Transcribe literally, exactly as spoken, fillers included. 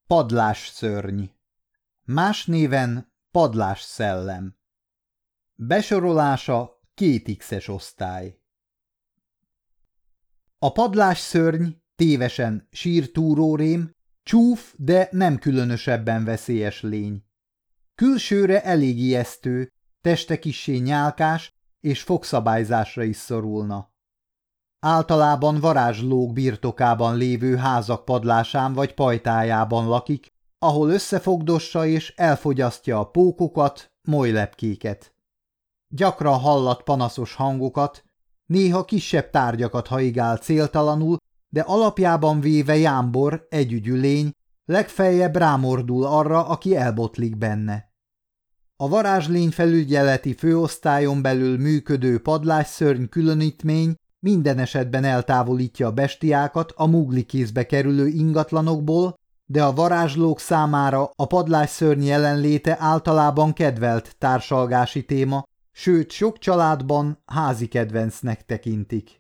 Padlásszörny. Más néven padlásszellem. Besorolása két X-es osztály. A padlásszörny tévesen sírtúrórém, csúf, de nem különösebben veszélyes lény. Külsőre elég ijesztő, teste kissé nyálkás és fogszabályzásra is szorulna. Általában varázslók birtokában lévő házak padlásán vagy pajtájában lakik, ahol összefogdossa és elfogyasztja a pókokat, molylepkéket. Gyakran hallat panaszos hangokat, néha kisebb tárgyakat haigál céltalanul, de alapjában véve jámbor, együgyű lény, legfeljebb rámordul arra, aki elbotlik benne. A varázslény felügyeleti főosztályon belül működő padlásszörny különítmény minden esetben eltávolítja a bestiákat a mugli kézbe kerülő ingatlanokból, de a varázslók számára a padlásszörny jelenléte általában kedvelt társalgási téma, sőt sok családban házi kedvencnek tekintik.